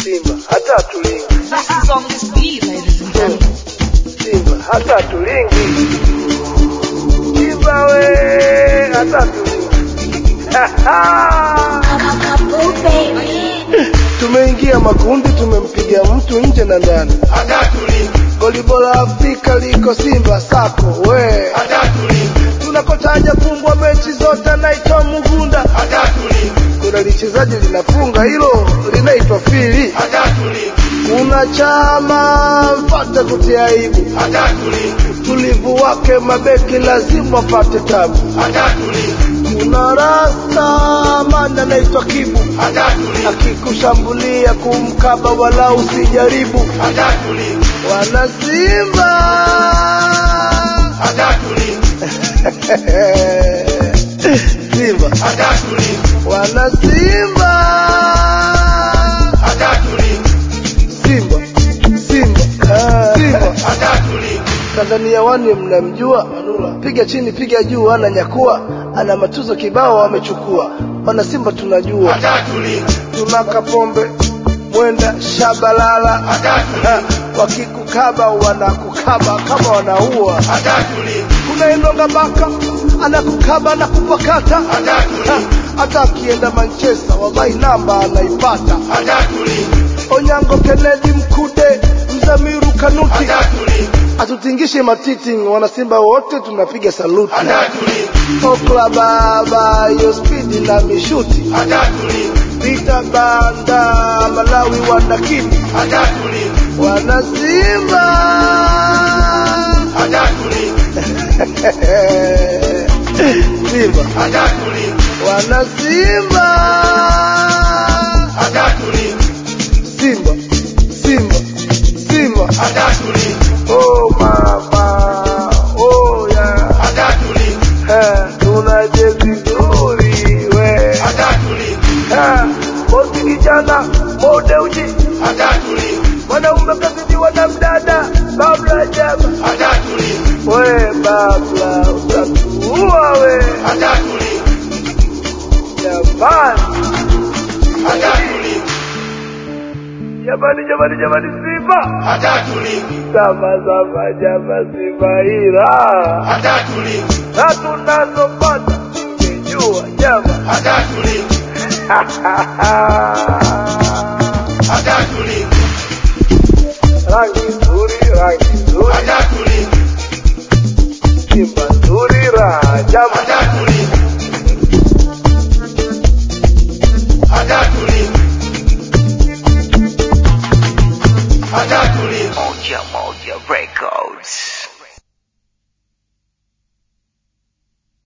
Simba hata tulingi. This is on this beat, ladies and gentlemen. Simba hata tulingi. Simba we hata tulingi. Tumeingia makundi, tumempiga mtu nje na ndani. Hata tulingi. Goli bora Afrika liko Simba sako we. Hata tulingi. Tunakotaja fungwa mechi zote naitwa Mugunda. Hata tulingi. Kuna lichezaji linafunga hilo linaitwa Fili. Hata tulingi. Kuna Chama mpate kutia aibu. Hata tulingi. Tulivu wake mabeki lazima wapate tabu. Hata tulingi. Kuna Rasta mana naitwa Kibu. Hata tulingi. Akikushambulia kumkaba wala usijaribu. Hata tulingi. Wana Simba Hata tulingi. Simba Hata tulingi. wana Simba Hata tulingi. Simba Simba Hata tulingi. Tanzania wani mnamjua, piga chini piga juu, ana nyakua, ana matuzo kibao wamechukua. Wana Simba tunajua, Hata tulingi. tunaka pombe mwenda shabalala. Hata tulingi. Wakikukaba wanakukaba kama wanaua. Hata tulingi. Kuna Enonga Baka anakukaba na kupakata. Hata tulingi. Hata akienda Manchester wallahi namba anaipata. Hata tulingi. Onyango Kennedy Mkude Mzamiru Kanuti. Hata tulingi. Atutingishe matiti, wana Simba wote tunapiga saluti. Hata tulingi. Okla baba yo speed na mishuti. Hata tulingi. Vita Banda Malawi wanakini. Hata tulingi. Wana Simba Hata tulingi. Simba Hata tulingi. wana Simba Hata tulingi. Simba Hata tulingi. oh mama oh yeah Hata tulingi. tunaje vizuri we Hata tulingi. bosi kijana mode uji Hata tulingi. wanaume kazidiwa na mdada babla jaba. Hata tulingi. We babla utakuua we Hata tulingi. jamani Hata tulingi. jamani Simba Hata tulingi. sama jama Simba ila Hata tulingi. na tunazopata ungejua jama. Hata tulingi. Hata tulingi. rangi nzuri Hata tulingi. Simba nzuri raha jama. Hata tulingi. Hata tulingi. Hata tulingi. Moja Records.